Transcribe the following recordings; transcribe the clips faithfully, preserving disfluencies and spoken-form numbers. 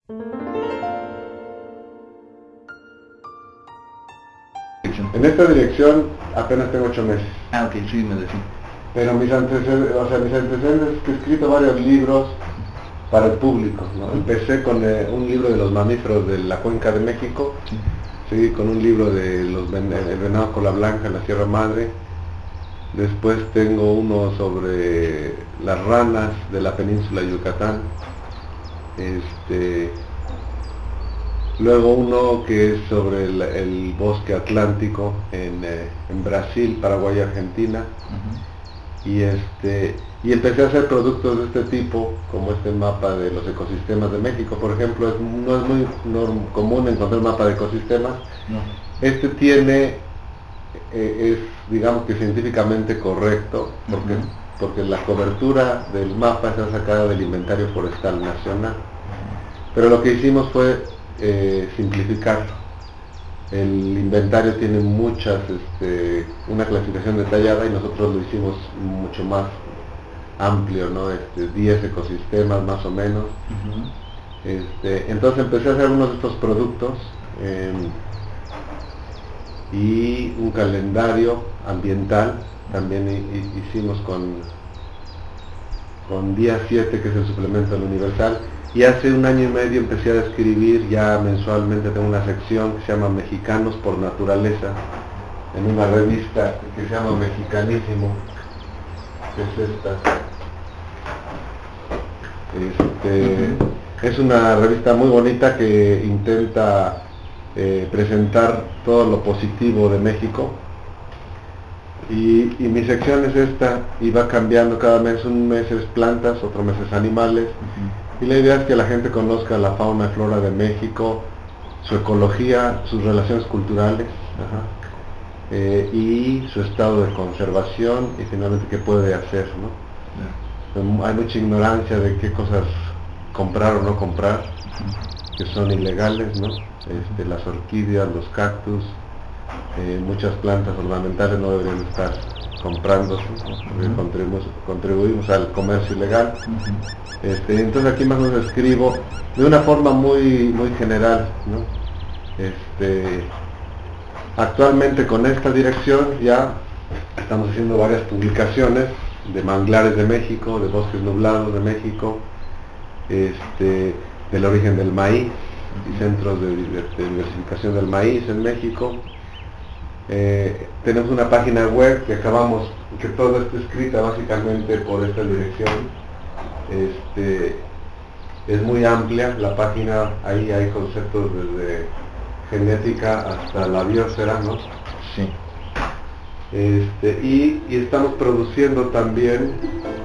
En esta dirección apenas tengo ocho meses. Ah, ok, sí, me decía. Pero mis antecedentes, o sea, mis antecedentes es que he escrito varios libros para el público, ¿no? Empecé con eh, un libro de los mamíferos de la Cuenca de México, Sí. seguí con un libro de los ven- el venado cola blanca en la Sierra Madre, después tengo uno sobre las ranas de la península de Yucatán, este, luego uno que es sobre el, el bosque atlántico en, eh, en Brasil, Paraguay y Argentina. Uh-huh. Y este y empecé a hacer productos de este tipo, como este mapa de los ecosistemas de México, por ejemplo. Es, no es muy norm, común encontrar un mapa de ecosistemas. No. Este tiene, eh, es digamos que científicamente correcto, porque, Uh-huh. porque la cobertura del mapa está sacada del Inventario Forestal Nacional. Pero lo que hicimos fue eh, simplificarlo. El inventario tiene muchas, este, una clasificación detallada, y nosotros lo hicimos mucho más amplio, ¿no? Este, diez ecosistemas más o menos. Uh-huh. Este, entonces empecé a hacer unos de estos productos eh, y un calendario ambiental. También hi- hicimos con, con Día siete, que es el suplemento del Universal. Y hace un año y medio empecé a escribir, ya mensualmente tengo una sección que se llama Mexicanos por Naturaleza, en una revista que se llama Mexicanísimo, que es esta. Este, uh-huh. Es una revista muy bonita que intenta eh, presentar todo lo positivo de México. Y, y mi sección es esta, y va cambiando cada mes. Un mes es plantas, otro mes es animales. Uh-huh. Y la idea es que la gente conozca la fauna y flora de México, su ecología, sus relaciones culturales, ajá, eh, y su estado de conservación, y finalmente qué puede hacer, ¿no? Yeah. Hay mucha ignorancia de qué cosas comprar o no comprar, uh-huh, que son ilegales, ¿no? Este, las orquídeas, los cactus, eh, muchas plantas ornamentales no deberían estar comprándose, porque uh-huh, contribuimos, contribuimos al comercio ilegal. Uh-huh. Este, entonces aquí más o menos escribo de una forma muy muy general, ¿no? Este, actualmente con esta dirección ya estamos haciendo varias publicaciones de manglares de México, de bosques nublados de México, este, del origen del maíz y centros de, de, de diversificación del maíz en México. Eh, tenemos una página web que acabamos, que todo está escrita básicamente por esta dirección. Este, es muy amplia la página, ahí hay conceptos desde genética hasta la biosfera, ¿no? Sí. Este, y, y estamos produciendo también,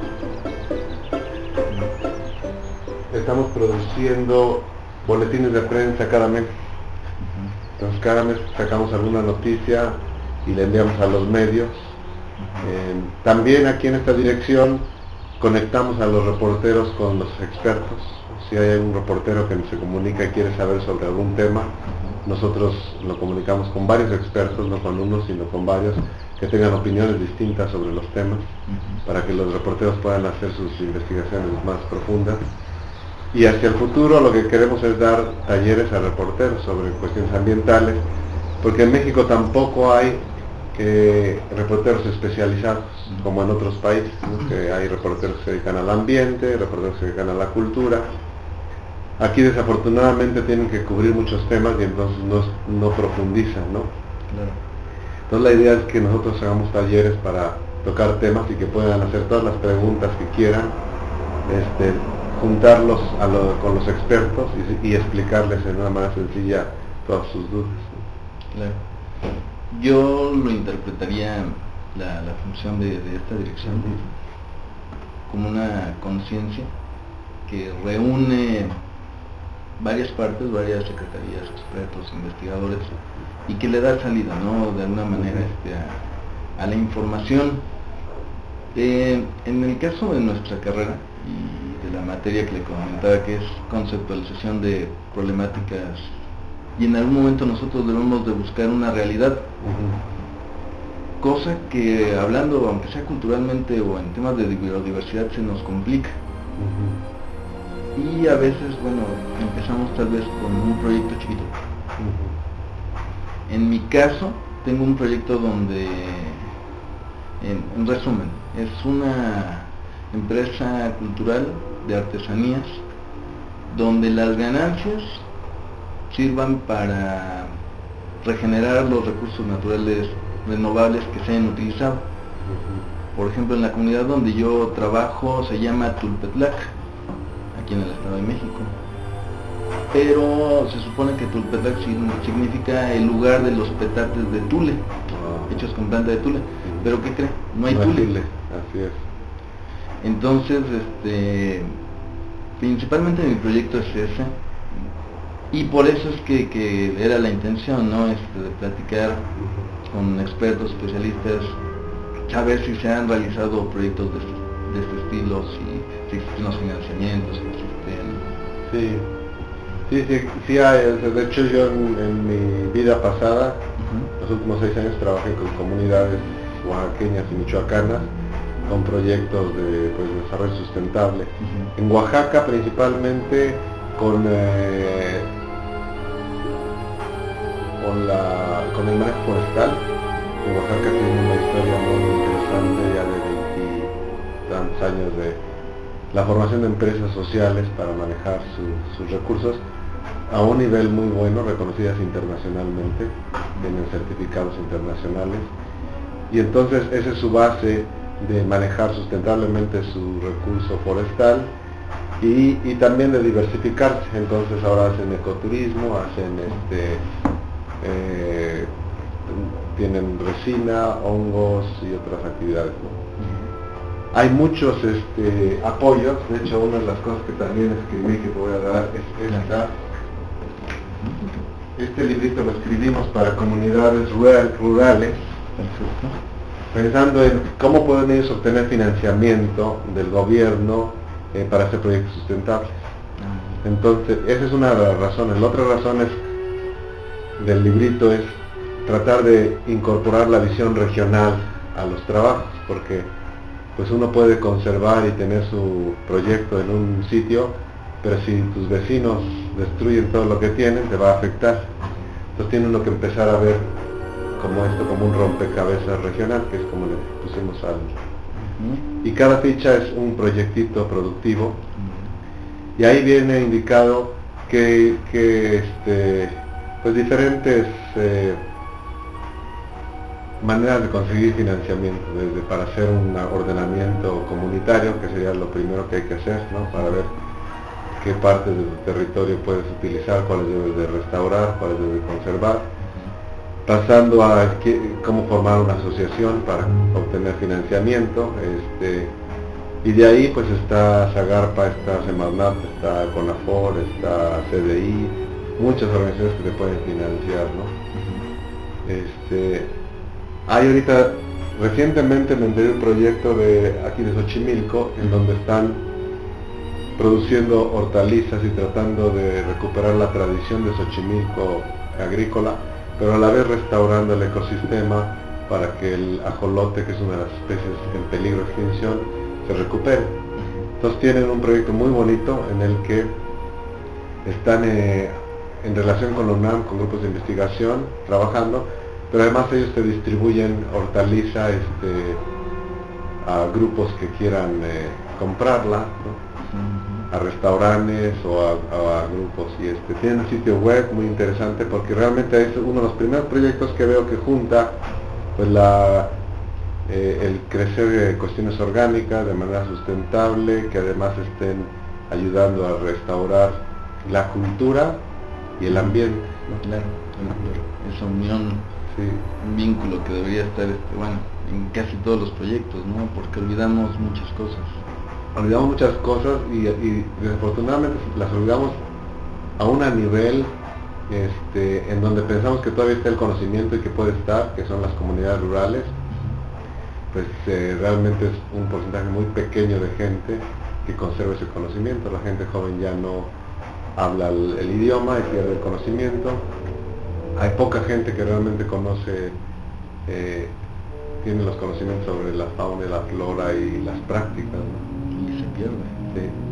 estamos produciendo boletines de prensa cada mes. Uh-huh. Entonces cada mes sacamos alguna noticia y la enviamos a los medios. Uh-huh. Eh, también aquí en esta dirección conectamos a los reporteros con los expertos. Si hay algún reportero que se comunica y quiere saber sobre algún tema, uh-huh, nosotros lo comunicamos con varios expertos, no con uno, sino con varios, que tengan opiniones distintas sobre los temas, uh-huh, para que los reporteros puedan hacer sus investigaciones más profundas. Y hacia el futuro lo que queremos es dar talleres a reporteros sobre cuestiones ambientales, porque en México tampoco hay Eh, reporteros especializados como en otros países, ¿no? Que hay reporteros que se dedican al ambiente, reporteros que se dedican a la cultura. Aquí desafortunadamente tienen que cubrir muchos temas y entonces no, no profundizan, ¿no? Claro. Entonces la idea es que nosotros hagamos talleres para tocar temas y que puedan hacer todas las preguntas que quieran, este, juntarlos a lo, con los expertos y, y explicarles de una manera sencilla todas sus dudas, ¿no? Claro. Yo lo interpretaría la, la función de, de esta dirección, uh-huh, como una conciencia que reúne varias partes, varias secretarías, expertos, investigadores, y que le da salida, ¿no? De alguna manera este, a, a la información. Eh, en el caso de nuestra carrera y de la materia que le comentaba, que es conceptualización de problemáticas, y en algún momento nosotros debemos de buscar una realidad, uh-huh, cosa que hablando, aunque sea culturalmente o en temas de biodiversidad, se nos complica. Uh-huh. y a veces, bueno, empezamos tal vez con un proyecto chiquito. Uh-huh. En mi caso, tengo un proyecto donde, en, en resumen, es una empresa cultural de artesanías donde las ganancias sirvan para regenerar los recursos naturales renovables que se hayan utilizado. Uh-huh. Por ejemplo, en la comunidad donde yo trabajo se llama Tulpetlac, aquí en el Estado de México, pero se supone que Tulpetlac significa el lugar de los petates de tule, uh-huh, hechos con planta de tule, uh-huh, pero ¿qué cree? No hay no tule. tule. Así es. Entonces, este, principalmente mi proyecto es ese, y por eso es que, que era la intención, ¿no? Este, de platicar con expertos, especialistas, saber si se han realizado proyectos de, de este estilo, si, si existen los financiamientos, si existen... Sí, sí, sí, sí hay. De hecho, yo en, en mi vida pasada, uh-huh, los últimos seis años trabajé con comunidades oaxaqueñas y michoacanas, con proyectos de pues, desarrollo sustentable. Uh-huh. En Oaxaca principalmente con, eh, con, la, con el manejo forestal. En Oaxaca tiene una historia muy interesante ya de veintitantos años de la formación de empresas sociales para manejar su, sus recursos a un nivel muy bueno, reconocidas internacionalmente, tienen certificados internacionales, y entonces esa es su base de manejar sustentablemente su recurso forestal y, y también de diversificarse. Entonces ahora hacen ecoturismo, hacen este eh, tienen resina, hongos y otras actividades, ¿no? Uh-huh. Hay muchos este, apoyos. De hecho, una de las cosas que también escribí que te voy a dar es esta. Este librito lo escribimos para comunidades rural, rurales. Perfecto. Pensando en cómo pueden ellos obtener financiamiento del gobierno eh, para hacer proyectos sustentables. Entonces, esa es una de las razones. La otra razón es, del librito es tratar de incorporar la visión regional a los trabajos, porque pues uno puede conservar y tener su proyecto en un sitio, pero si tus vecinos destruyen todo lo que tienen, te va a afectar. Entonces tiene uno que empezar a ver como esto, como un rompecabezas regional, que es como le pusimos al... Uh-huh. Y cada ficha es un proyectito productivo, uh-huh, y ahí viene indicado que, que este, pues diferentes eh, maneras de conseguir financiamiento, desde para hacer un ordenamiento comunitario, que sería lo primero que hay que hacer, ¿no? Para ver qué partes de tu territorio puedes utilizar, cuáles debes de restaurar, cuáles debes de conservar, pasando a qué, cómo formar una asociación para obtener financiamiento, este, y de ahí pues está Zagarpa, está Semarnat, está CONAFOR, está C D I, muchas organizaciones que te pueden financiar, ¿no? Este, hay ahorita, recientemente me enteré de un proyecto de aquí de Xochimilco, en donde están produciendo hortalizas y tratando de recuperar la tradición de Xochimilco agrícola, pero a la vez restaurando el ecosistema para que el ajolote, que es una de las especies en peligro de extinción, se recupere. Entonces tienen un proyecto muy bonito en el que están eh, en relación con la UNAM, con grupos de investigación, trabajando, pero además ellos te distribuyen hortaliza este, a grupos que quieran eh, comprarla, ¿no? A restaurantes o a, a, a grupos, y este tiene un sitio web muy interesante porque realmente es uno de los primeros proyectos que veo que junta pues la eh, el crecer de cuestiones orgánicas de manera sustentable, que además estén ayudando a restaurar la cultura y el ambiente, ¿no? Claro, claro, esa unión, sí, un vínculo que debería estar este, bueno, en casi todos los proyectos, ¿no? Porque olvidamos muchas cosas. Olvidamos muchas cosas y, y desafortunadamente las olvidamos aún a nivel este, en donde pensamos que todavía está el conocimiento y que puede estar, que son las comunidades rurales. Pues eh, realmente es un porcentaje muy pequeño de gente que conserva ese conocimiento. La gente joven ya no habla el, el idioma y pierde el conocimiento. Hay poca gente que realmente conoce eh, tiene los conocimientos sobre la fauna y la flora y las prácticas, ¿no? Y se pierde. Sí.